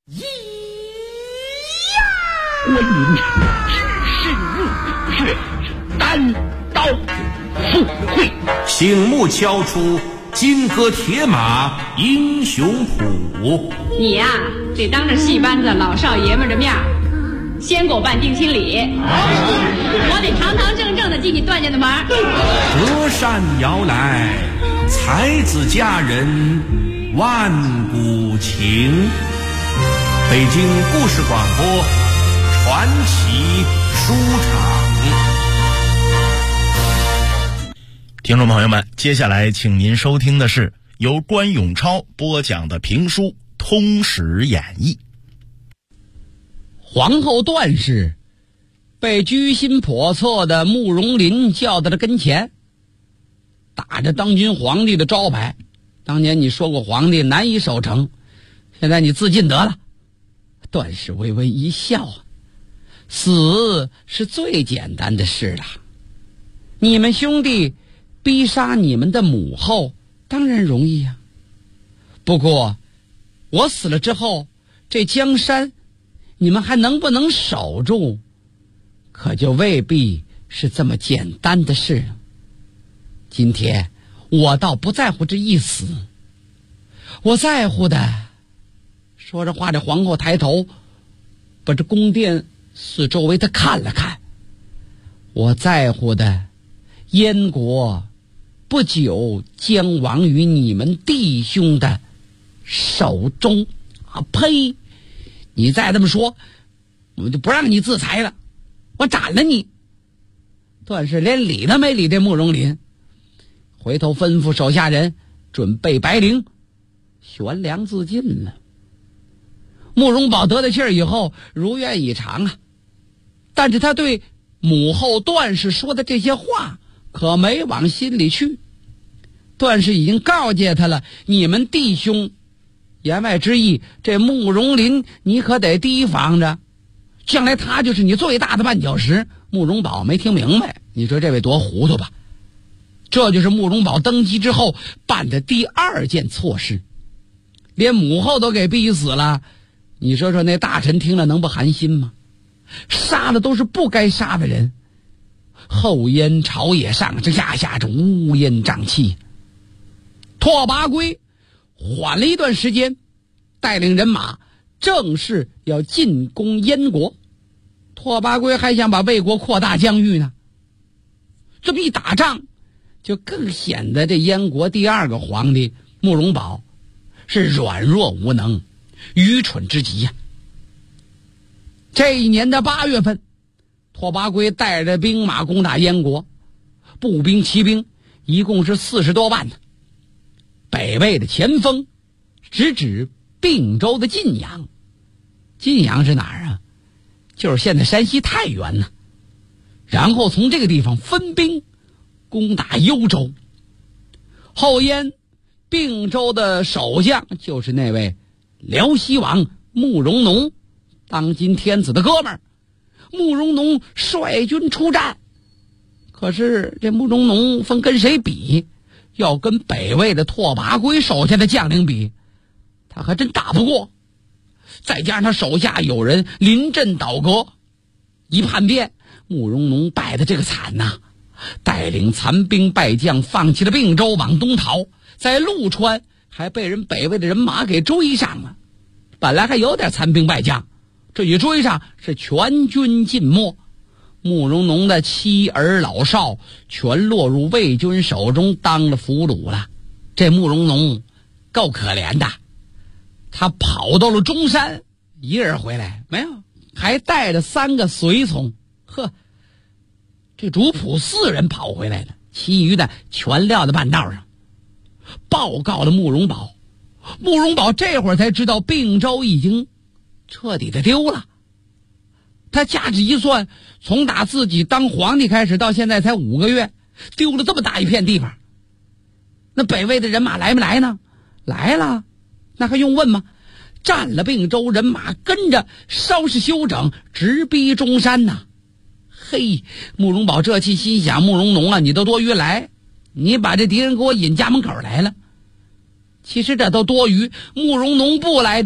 关云长只身入穴，单刀赴会， 醒目敲出金戈铁马英雄谱。 你呀，得当着戏班子老少爷们的面先给我办定亲礼，我得堂堂正正的进你段家的门。 隔山摇来，才子佳人万古情。北京故事广播传奇书场。 听众朋友们，接下来请您收听的是由关永超播讲的评书《通史演义》。 皇后段氏被居心叵测的慕容林叫到了跟前，打着当今皇帝的招牌，当年你说过皇帝难以守成，现在你自尽得了。段氏微微一笑，死是最简单的事了，你们兄弟逼杀你们的母后当然容易呀，不过我死了之后，这江山你们还能不能守住，可就未必是这么简单的事了。今天我倒不在乎这一死，我在乎的，说着话，这皇后抬头把这宫殿四周围的看了看，我在乎的燕国不久将亡于你们弟兄的手中。啊呸！你再这么说，我就不让你自裁了，我斩了你。段氏连理都没理这慕容林，回头吩咐手下人准备白绫，悬梁自尽了。慕容宝得了气儿以后如愿以偿啊，但是他对母后段氏说的这些话可没往心里去。段氏已经告诫他了，你们弟兄，言外之意，这慕容林你可得提防着，将来他就是你最大的绊脚石。慕容宝没听明白，你说这位多糊涂吧？这就是慕容宝登基之后办的第二件错事，连母后都给逼死了，你说说那大臣听了能不寒心吗？杀的都是不该杀的人，后燕朝野上这下着乌烟瘴气。拓跋圭缓了一段时间，带领人马正式要进攻燕国。拓跋圭还想把魏国扩大疆域呢，这么一打仗就更显得这燕国第二个皇帝慕容宝是软弱无能，愚蠢之极呀。这一年的8月份，拓跋圭带着兵马攻打燕国，步兵骑兵一共是40多万呢。北魏的前锋直指并州的晋阳，晋阳是哪儿啊？就是现在山西太原呢。然后从这个地方分兵攻打幽州。后燕并州的守将就是那位辽西王慕容农，当今天子的哥们儿。慕容农率军出战，可是这慕容农分跟谁比？要跟北魏的拓跋圭手下的将领比，他还真打不过。再加上他手下有人临阵倒戈，一叛变，慕容农败得这个惨呐，带领残兵败将放弃了并州往东逃，在陆川还被人北魏的人马给追上了。本来还有点残兵败将，这一追上是全军尽没，慕容农的妻儿老少全落入魏军手中当了俘虏了。这慕容农够可怜的，他跑到了中山，一人回来没有，还带着3个随从。呵，这主仆4人跑回来了，其余的全撂在半道上，报告了慕容宝。慕容宝这会儿才知道并州已经彻底的丢了。他掐指一算，从打自己当皇帝开始到现在才5个月，丢了这么大一片地方。那北魏的人马来没来呢？来了，那还用问吗？占了并州，人马跟着稍事休整，直逼中山呐。嘿，慕容宝这气心想，慕容农啊，你都多余来，你把这敌人给我引家门口来了。其实这都多余，慕容农不来这儿，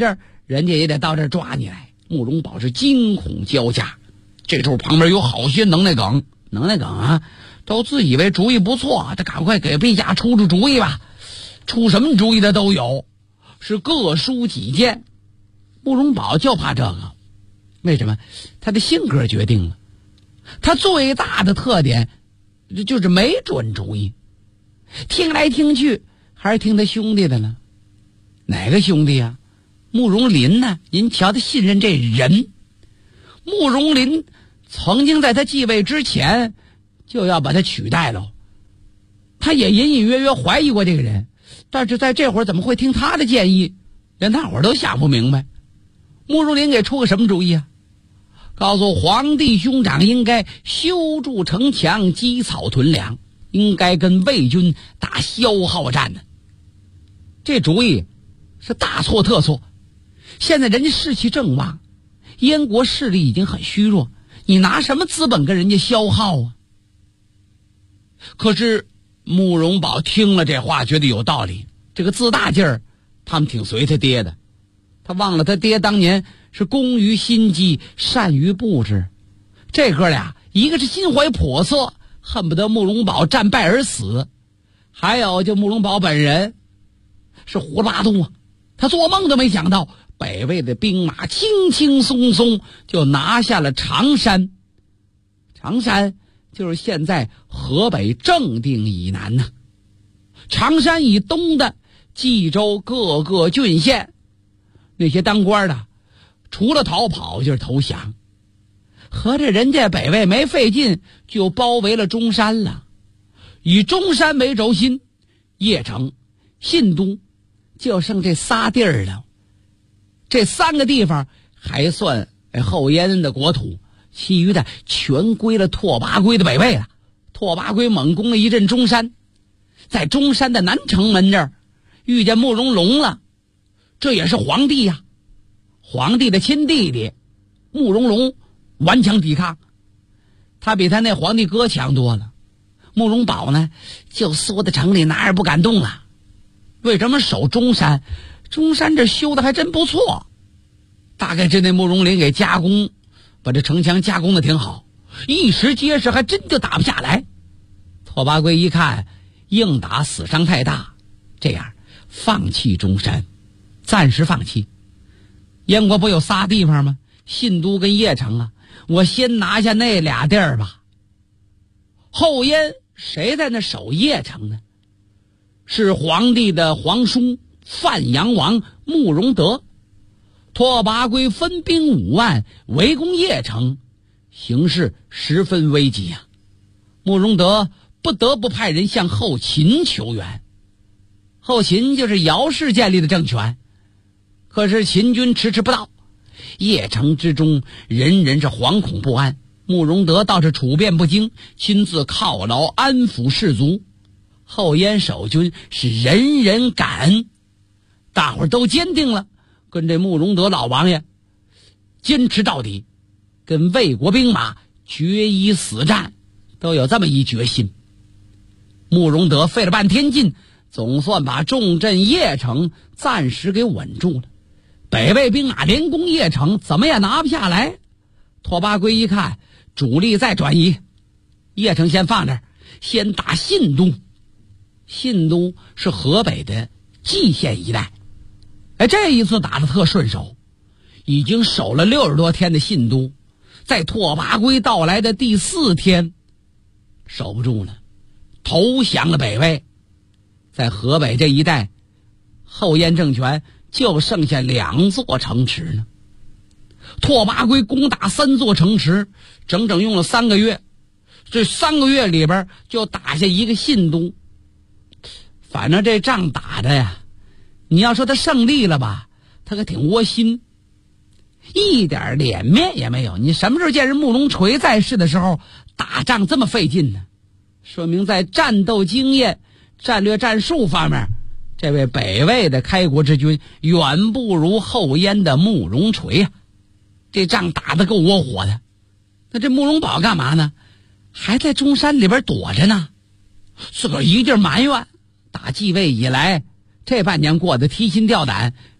人家也得到这儿抓你来。慕容宝是惊恐交加，这时候旁边有好些能耐梗啊，都自以为主意不错，他赶快给陛下出主意吧。出什么主意的都有，是各抒己见。慕容宝就怕这个，为什么？他的性格决定了，他最大的特点就是没准主意，听来听去还是听他兄弟的呢。哪个兄弟啊？慕容林呢？您瞧他信任这人。慕容林曾经在他继位之前就要把他取代了，他也隐隐约约怀疑过这个人，但是在这会儿怎么会听他的建议？连大伙儿都想不明白。慕容林给出个什么主意啊？告诉皇帝兄长应该修筑城墙，积草屯粮，应该跟魏军打消耗战呢。这主意是大错特错。现在人家士气正旺，燕国势力已经很虚弱，你拿什么资本跟人家消耗啊？可是慕容宝听了这话觉得有道理，这个自大劲儿他们挺随他爹的。他忘了他爹当年是工于心计，善于布置。这哥俩一个是心怀叵测，恨不得慕容宝战败而死，还有就慕容宝本人是胡里八嘟啊，他做梦都没想到北魏的兵马轻轻松松就拿下了常山。常山就是现在河北正定以南呢，常山以东的冀州各个郡县，那些当官的除了逃跑就是投降。合着人家北魏没费劲就包围了中山了，以中山为轴心，邺城、信都就剩这仨地儿了。这3个地方还算后燕的国土，其余的全归了拓跋圭的北魏了。拓跋圭猛攻了一阵中山，在中山的南城门这儿遇见慕容龙了，这也是皇帝呀，皇帝的亲弟弟。慕容龙顽强抵抗，他比他那皇帝哥强多了。慕容宝呢就缩在城里，哪儿也不敢动了。为什么守中山？中山这修的还真不错，大概是那慕容林给加工，把这城墙加工的挺好，一时结实，还真就打不下来。拓跋圭一看硬打死伤太大，这样放弃中山，暂时放弃。燕国不有仨地方吗？信都跟邺城啊，我先拿下那俩地儿吧。后燕谁在那守邺城呢？是皇帝的皇叔范阳王慕容德。拓跋圭分兵5万围攻邺城，形势十分危急啊。慕容德不得不派人向后秦求援。后秦就是姚氏建立的政权，可是秦军迟迟不到，邺城之中人人是惶恐不安。慕容德倒是处变不惊，亲自犒劳安抚士卒。后燕守军是人人感恩，大伙儿都坚定了跟这慕容德老王爷坚持到底，跟魏国兵马决一死战，都有这么一决心。慕容德费了半天劲，总算把重镇邺城暂时给稳住了。北魏兵马连攻邺城，怎么也拿不下来。拓跋圭一看主力再转移，邺城先放这儿，先打信都。信都是河北的蓟县一带，这一次打得特顺手，已经守了60多天的信都，在拓跋圭到来的第4天守不住了，投降了北魏。在河北这一带，后燕政权就剩下2座城池呢。拓跋圭攻打3座城池，整整用了3个月，这3个月里边就打下一个信都。反正这仗打的呀，你要说他胜利了吧，他可挺窝心，一点脸面也没有。你什么时候见人慕容垂在世的时候打仗这么费劲呢？说明在战斗经验、战略战术方面，这位北魏的开国之君远不如后燕的慕容垂呀。这仗打得够窝火的。那这慕容宝干嘛呢？还在中山里边躲着呢，自个儿一劲埋怨，打继位以来这半年过得提心吊胆，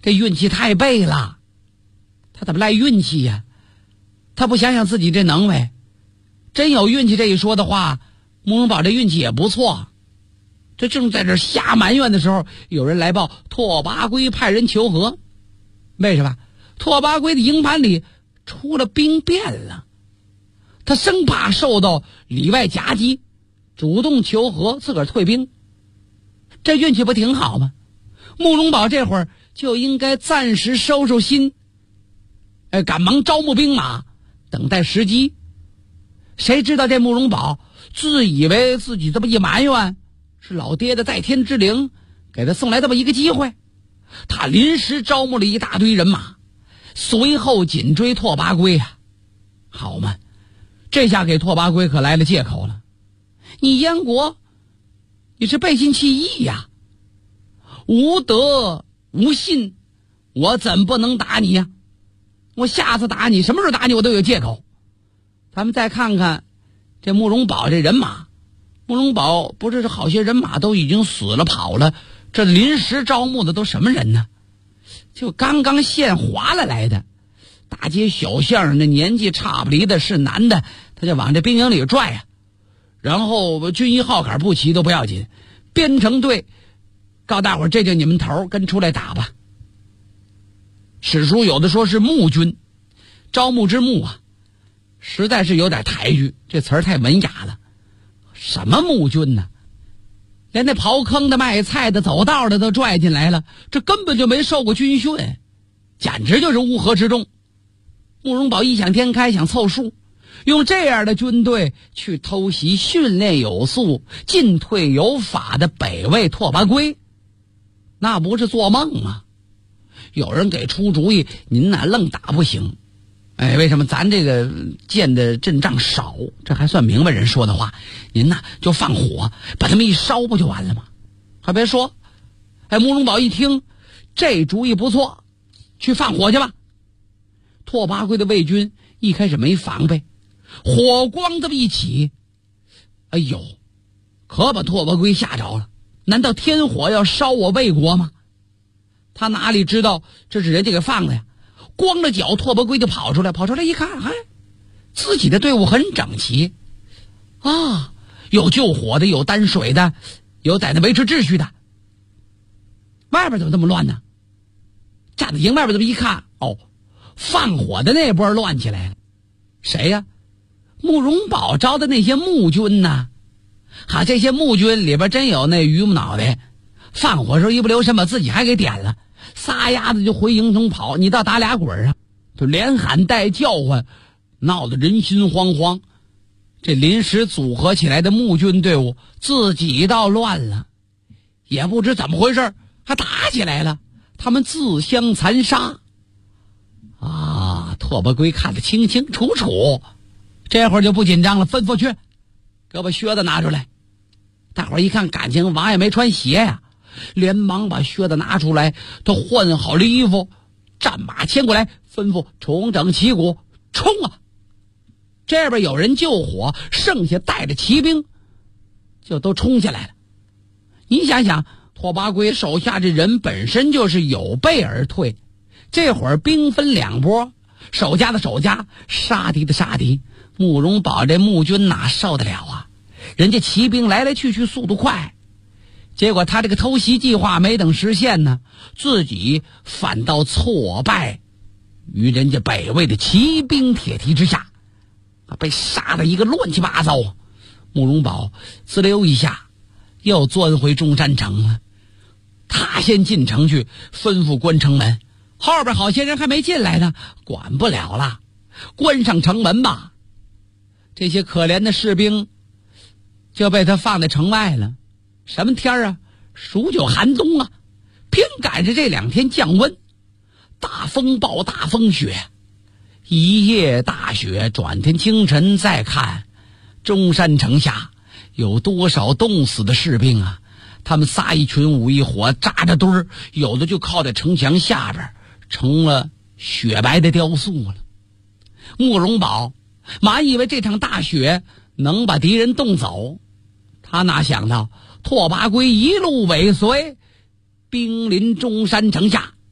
这运气太背了，他怎么赖运气呀？他不想想自己这能为，真有运气这一说的话，慕容宝这运气也不错。这正在这瞎埋怨的时候，有人来报拓跋圭派人求和。为什么？拓跋圭的营盘里出了兵变了，他生怕受到里外夹击，主动求和，自个儿退兵。这运气不挺好吗？慕容宝这会儿就应该暂时收收心，赶忙招募兵马，等待时机。谁知道这慕容宝自以为自己这么一埋怨，是老爹的在天之灵给他送来这么一个机会，他临时招募了一大堆人马，随后紧追拓跋圭啊！好嘛，这下给拓跋圭可来了借口了。你燕国，你是背信弃义呀！无德无信，我怎不能打你呀？我下次打你，什么时候打你我都有借口。咱们再看看这慕容宝这人马，慕容宝不是好些人马都已经死了跑了，这临时招募的都什么人呢？就刚刚献华了来的，大街小巷那年纪差不离的是男的，他就往这兵营里拽啊。然后军衣号杆不齐都不要紧，编成队，告大伙儿这就你们头，跟出来打吧。史书有的说是募军，招募之募啊，实在是有点抬举，这词儿太文雅了。什么募军呢？连那刨坑的、卖菜的、走道的都拽进来了，这根本就没受过军训，简直就是乌合之众。慕容宝异想天开，想凑数，用这样的军队去偷袭训练有素、进退有法的北魏拓跋圭，那不是做梦吗？有人给出主意，您哪愣打不行。为什么咱这个建的阵仗少？这还算明白人说的话。您呢就放火，把他们一烧不就完了吗？还别说，慕容宝一听这主意不错，去放火去吧。拓跋圭的魏军一开始没防备，火光这么一起，哎呦，可把拓跋圭吓着了。难道天火要烧我魏国吗？他哪里知道这是人家给放的呀？光着脚，拓跋圭就跑出来一看，自己的队伍很整齐啊，有救火的，有担水的，有在那维持秩序的。外边怎么这么乱呢？站在营外边这么一看，放火的那波乱起来了。谁呀？慕容宝招的那些募军呢？这些募军里边真有那榆木脑袋，放火时候一不留神把自己还给点了，撒丫子就回营中跑，你倒打俩滚啊！就连喊带叫唤，闹得人心惶惶。这临时组合起来的募军队伍自己倒乱了，也不知怎么回事，还打起来了。他们自相残杀啊！拓跋圭看得清清楚楚，这会儿就不紧张了，吩咐去给我把靴子拿出来。大伙儿一看，感情王爷没穿鞋呀，连忙把靴子拿出来，他换好了衣服，战马牵过来，吩咐重整旗鼓，冲啊！这边有人救火，剩下带着骑兵就都冲下来了。你想想，拓跋圭手下这人本身就是有备而退，这会儿兵分两拨，守家的守家，杀敌的杀敌。慕容宝这募军哪受得了啊？人家骑兵来来去去速度快，结果他这个偷袭计划没等实现呢，自己反倒挫败于人家北魏的骑兵铁蹄之下，被杀得一个乱七八糟。慕容宝滋溜一下又钻回中山城了。他先进城去吩咐关城门，后边好些人还没进来呢，管不了了，关上城门吧。这些可怜的士兵就被他放在城外了。什么天啊？数九寒冬啊，偏赶着这2天降温，大风暴大风雪，一夜大雪。转天清晨再看中山城下有多少冻死的士兵啊！他们仨一群5一伙扎着堆儿，有的就靠在城墙下边，成了雪白的雕塑了。慕容宝满以为这场大雪能把敌人冻走，他哪想到拓跋圭一路尾随，兵临中山城下，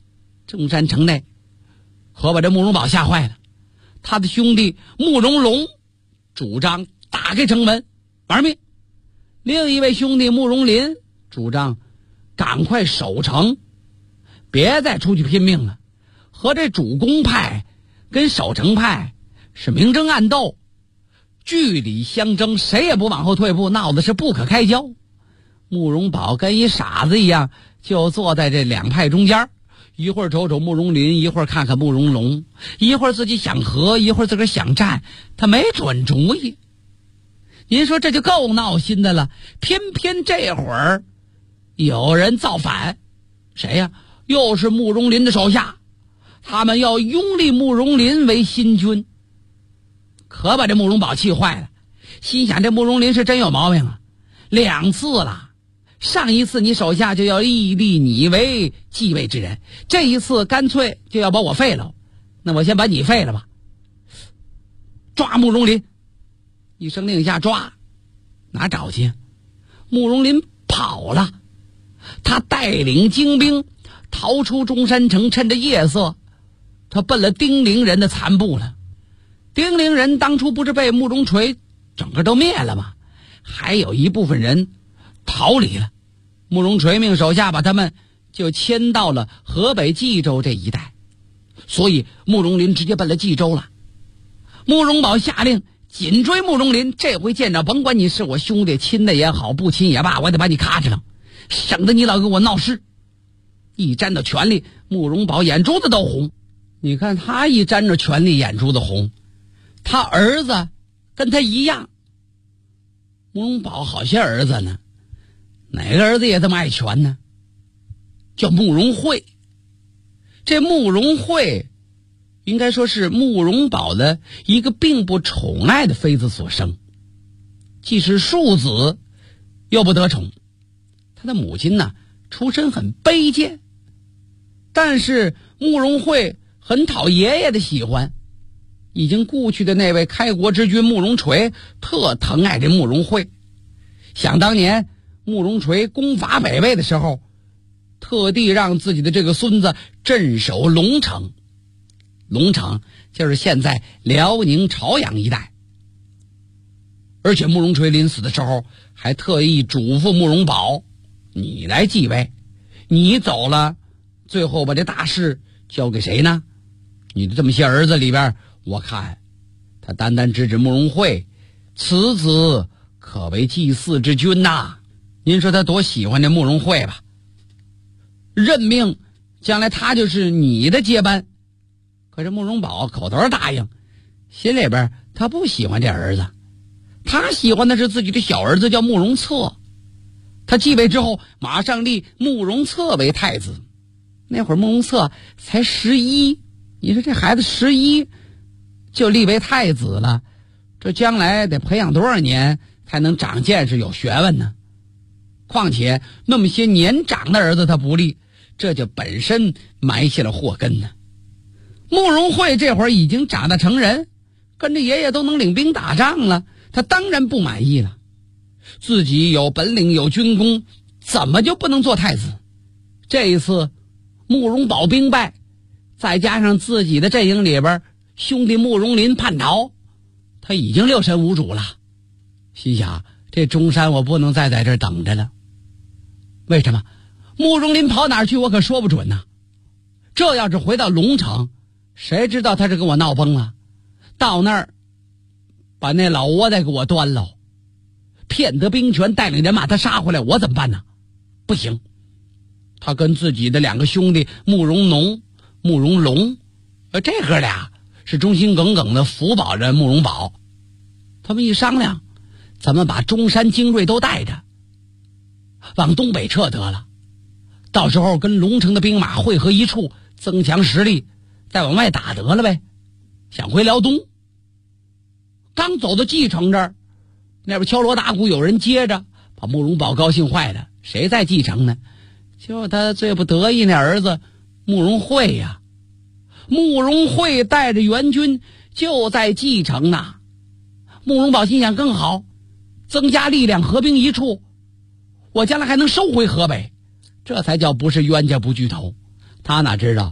中山城内可把这慕容宝吓坏了。他的兄弟慕容龙主张打开城门玩命，另一位兄弟慕容林主张赶快守城，别再出去拼命了，和这主攻派跟守城派是明争暗斗，据理相争，谁也不往后退步，闹得是不可开交。慕容宝跟一傻子一样，就坐在这两派中间，一会儿瞅瞅慕容林，一会儿看看慕容龙，一会儿自己想和，一会儿自个儿想战，他没准主意。您说这就够闹心的了，偏偏这会儿有人造反，谁呀？又是慕容林的手下，他们要拥立慕容林为新君，可把这慕容宝气坏了，心想这慕容林是真有毛病啊，2次了，上一次你手下就要立你为继位之人，这一次干脆就要把我废了，那我先把你废了吧。抓慕容林，一声令下抓，哪找去？慕容林跑了，他带领精兵逃出中山城，趁着夜色，他奔了丁陵人的残部了。丁陵人当初不是被慕容垂整个都灭了吗？还有一部分人逃离了，慕容垂命手下把他们就迁到了河北冀州这一带，所以慕容林直接奔了冀州了。慕容宝下令紧追慕容林，这回见着甭管你是我兄弟，亲的也好，不亲也罢，我得把你咔哧了，省得你老给我闹事。一沾到权力，慕容宝眼珠子都红。你看他一沾着权力，眼珠子红，他儿子跟他一样。慕容宝好些儿子呢，哪个儿子也这么爱权呢？叫慕容慧。这慕容慧应该说是慕容宝的一个并不宠爱的妃子所生，既是庶子又不得宠。他的母亲呢，出身很卑贱，但是慕容慧很讨爷爷的喜欢。已经故去的那位开国之君慕容垂特疼爱这慕容慧。想当年慕容垂攻伐北魏的时候，特地让自己的这个孙子镇守龙城。龙城就是现在辽宁朝阳一带。而且慕容垂临死的时候还特意嘱咐慕容宝，你来继位，你走了，最后把这大事交给谁呢？你的这么些儿子里边，我看他单单指慕容慧，此子可为祭祀之君呐。您说他多喜欢这慕容慧吧，任命将来他就是你的接班。可是慕容宝口头答应，心里边他不喜欢这儿子，他喜欢的是自己的小儿子叫慕容策。他继位之后马上立慕容策为太子，那会儿慕容策才11，你说这孩子11就立为太子了，这将来得培养多少年才能长见识有学问呢？况且那么些年长的儿子他不立，这就本身埋下了祸根呢。慕容慧这会儿已经长大成人，跟着爷爷都能领兵打仗了，他当然不满意了。自己有本领有军功，怎么就不能做太子？这一次慕容宝兵败，再加上自己的阵营里边兄弟慕容林叛逃，他已经六神无主了。心想这中山我不能再在这儿等着了。为什么？慕容林跑哪儿去我可说不准呢。这要是回到龙城，谁知道他是跟我闹崩了，到那儿把那老窝再给我端喽，骗得兵权，带领人马他杀回来，我怎么办呢？不行，他跟自己的2个兄弟慕容农、慕容龙，这哥俩是忠心耿耿的辅保着慕容宝。他们一商量，咱们把中山精锐都带着往东北撤得了，到时候跟龙城的兵马汇合一处，增强实力，再往外打得了呗。想回辽东，刚走到蓟城这儿，那边敲锣打鼓有人接着，把慕容宝高兴坏了。谁在蓟城呢？就他最不得意那儿子慕容慧呀。慕容慧带着援军就在蓟城呢。慕容宝心想更好，增加力量，合兵一处，我将来还能收回河北，这才叫不是冤家不聚头。他哪知道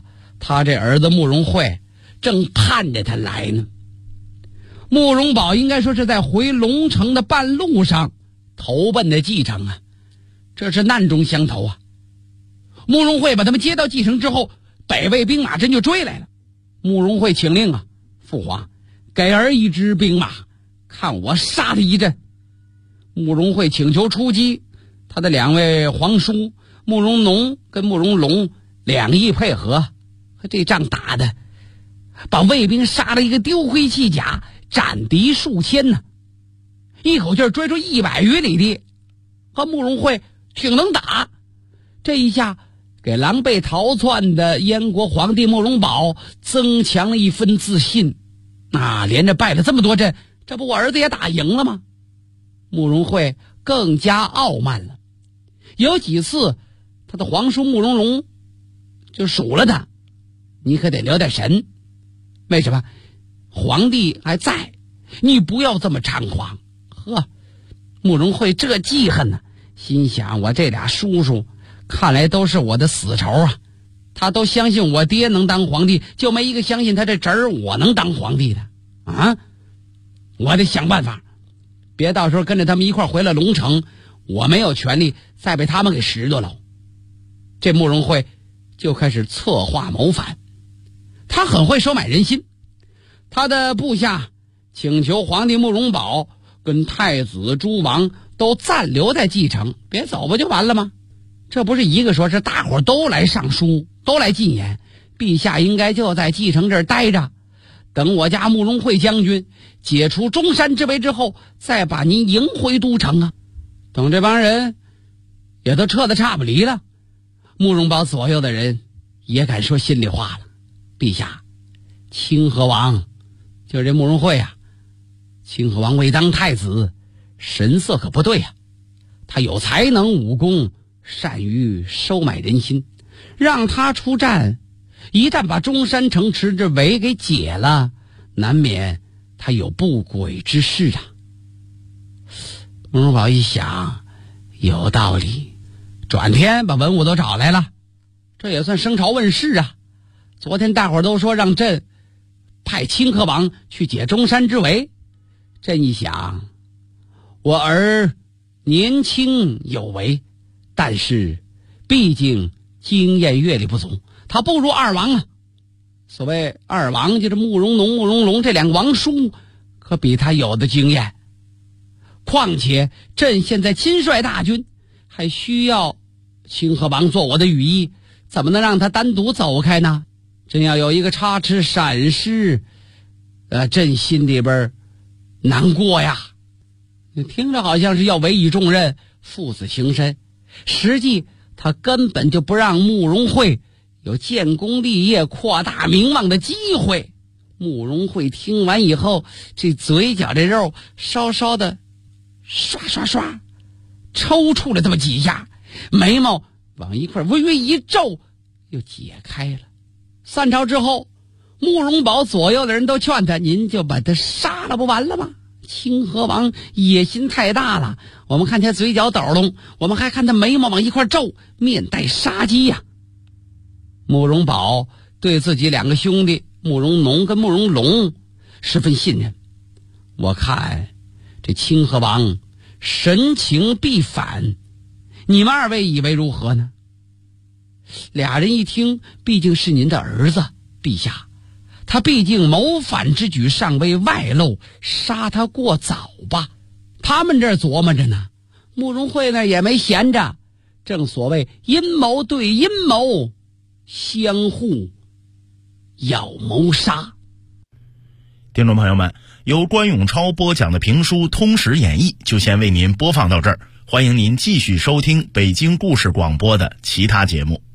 他这儿子慕容慧正盼着他来呢。慕容宝应该说是在回龙城的半路上投奔的继承啊，这是难中相投啊。慕容慧把他们接到继承之后，北魏兵马真就追来了。慕容慧请令啊，父皇给儿一支兵马，看我杀他一阵。慕容慧请求出击，他的两位皇叔慕容农跟慕容龙两翼配合，这仗打的把魏兵杀了一个丢盔弃甲，斩敌数千呢，一口气追出100余里地。和慕容慧挺能打，这一下给狼狈逃窜的燕国皇帝慕容宝增强了一分自信。连着败了这么多阵，这不我儿子也打赢了吗？慕容慧更加傲慢了。有几次他的皇叔慕容龙就数了他，你可得留点神，为什么？皇帝还在，你不要这么猖狂。慕容慧这记恨呢，心想我这俩叔叔看来都是我的死仇啊，他都相信我爹能当皇帝，就没一个相信他这侄儿我能当皇帝的啊！我得想办法，别到时候跟着他们一块回了龙城，我没有权利再被他们给拾掇了。这慕容慧就开始策划谋反，他很会收买人心。他的部下请求皇帝慕容宝跟太子诸王都暂留在继承，别走不就完了吗？这不是一个说，是大伙都来上书，都来进言，陛下应该就在继承这儿待着，等我家慕容慧将军解除中山之围之后，再把您迎回都城啊。等这帮人也都撤得差不离了，慕容宝左右的人也敢说心里话了。陛下，清河王就是这慕容慧啊，清河王未当太子，神色可不对啊。他有才能武功，善于收买人心，让他出战，一旦把中山城池这围给解了，难免他有不轨之事啊。慕容宝一想有道理，转天把文武都找来了，这也算升朝问事啊。昨天大伙都说让朕派清河王去解中山之围，朕一想，我儿年轻有为，但是毕竟经验阅历不足，他不如二王啊。所谓二王就是慕容农、慕容龙这两个王叔，可比他有的经验。况且朕现在亲率大军，还需要清河王做我的羽翼，怎么能让他单独走开呢？真要有一个插翅闪失，朕心里边难过呀。听着好像是要委以重任，父子情深，实际他根本就不让慕容慧有建功立业、扩大名望的机会。慕容慧听完以后，这嘴角这肉稍稍的刷刷刷抽搐了这么几下，眉毛往一块微微一皱，又解开了。散朝之后，慕容宝左右的人都劝他，您就把他杀了不完了吗？清河王野心太大了，我们看他嘴角抖动，我们还看他眉毛往一块皱，面带杀机呀。慕容宝对自己两个兄弟慕容农跟慕容龙十分信任，我看这清河王神情必反，你们二位以为如何呢？俩人一听，毕竟是您的儿子，陛下，他毕竟谋反之举尚未外露，杀他过早吧。他们这儿琢磨着呢，慕容慧呢也没闲着，正所谓阴谋对阴谋，相互要谋杀。 听众朋友们，由关永超播讲的评书《通史演义》就先为您播放到这儿，欢迎您继续收听北京故事广播的其他节目。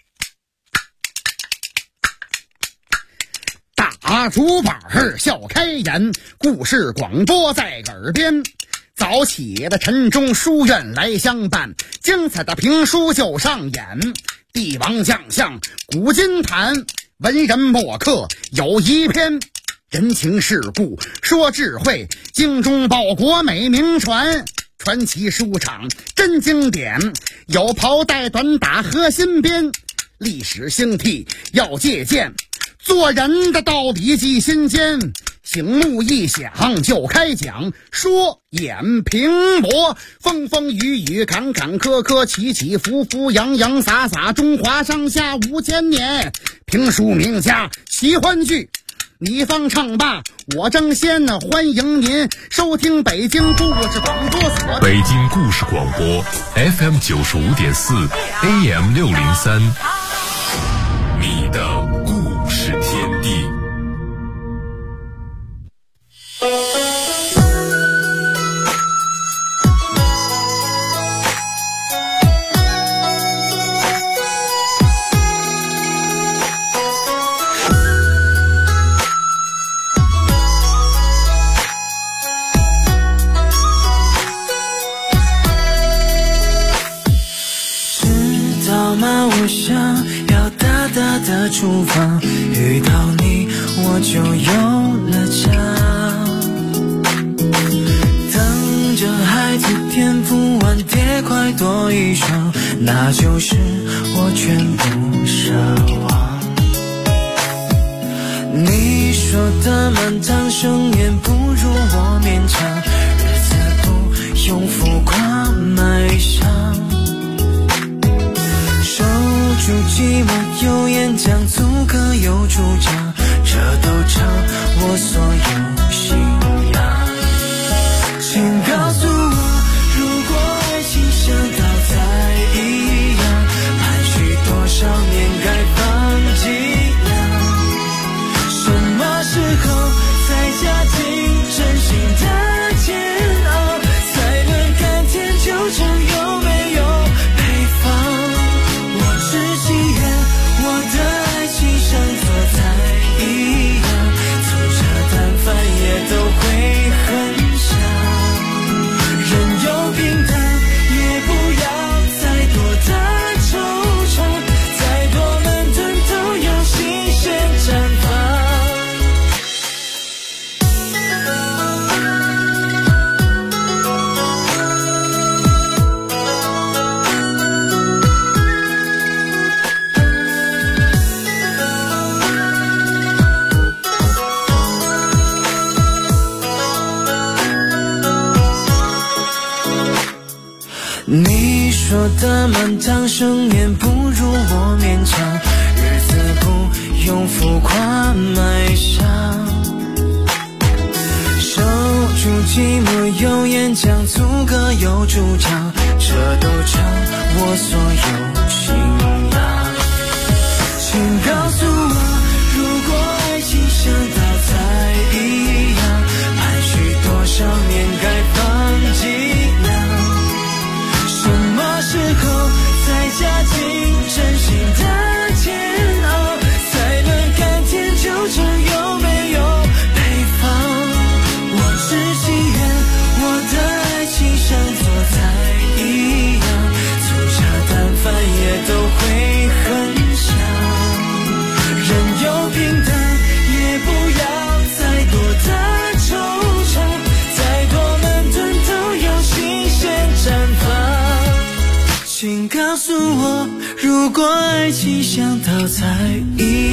大竹板笑开颜，故事广播在耳边。早起的晨钟书院来相伴，精彩的评书就上演。帝王将相古今谈，文人墨客有一篇。人情世故说智慧，精忠报国美名传。传奇书场真经典，有袍带短打和新编。 历史兴替要借鉴，做人的道理记心间。醒目一响就开讲，说演评驳，风风雨雨，坎坎坷坷，起起伏伏，洋洋洒洒，中华上下5000年。评书名家奇欢剧，你方唱罢我争先呢，欢迎您收听北京故事广播所。 北京故事广播 FM 95.4 AM 603，你的故事天地。 我想要大大的厨房，遇到你我就有了家，等着孩子天赋碗碟快多一双，那就是我全部奢望。你说的满堂盛宴不如我勉强，日子不用浮夸买上，住寂寞有演讲，足可有主张，这都成我所有信仰。请告诉我，如果爱情像稻菜一样，盘踞多少年该放几两？什么时候才加进真心的煎熬，才能甘甜就成有没有配方？我的爱情像做菜一样，粗茶淡饭也都会很香，人有平淡，也不要再多的惆怅，再多门顿都有新鲜绽放。你说的满堂盛宴不如我勉强，日子不用浮夸买上，守住寂寞有演讲，足可有主张，这都成我所有信仰。请告诉我，如果爱情像稻菜一样，盘踞多少年该放几两？什么时候才加进真心的煎熬，才能甘甜就成有没有配方？我只祈愿我的爱情像做菜一样，粗茶淡饭也都会很香，人有平淡，也不要再多的惆怅，再多门顿都有新鲜绽放。请告诉我，如果爱情像稻菜一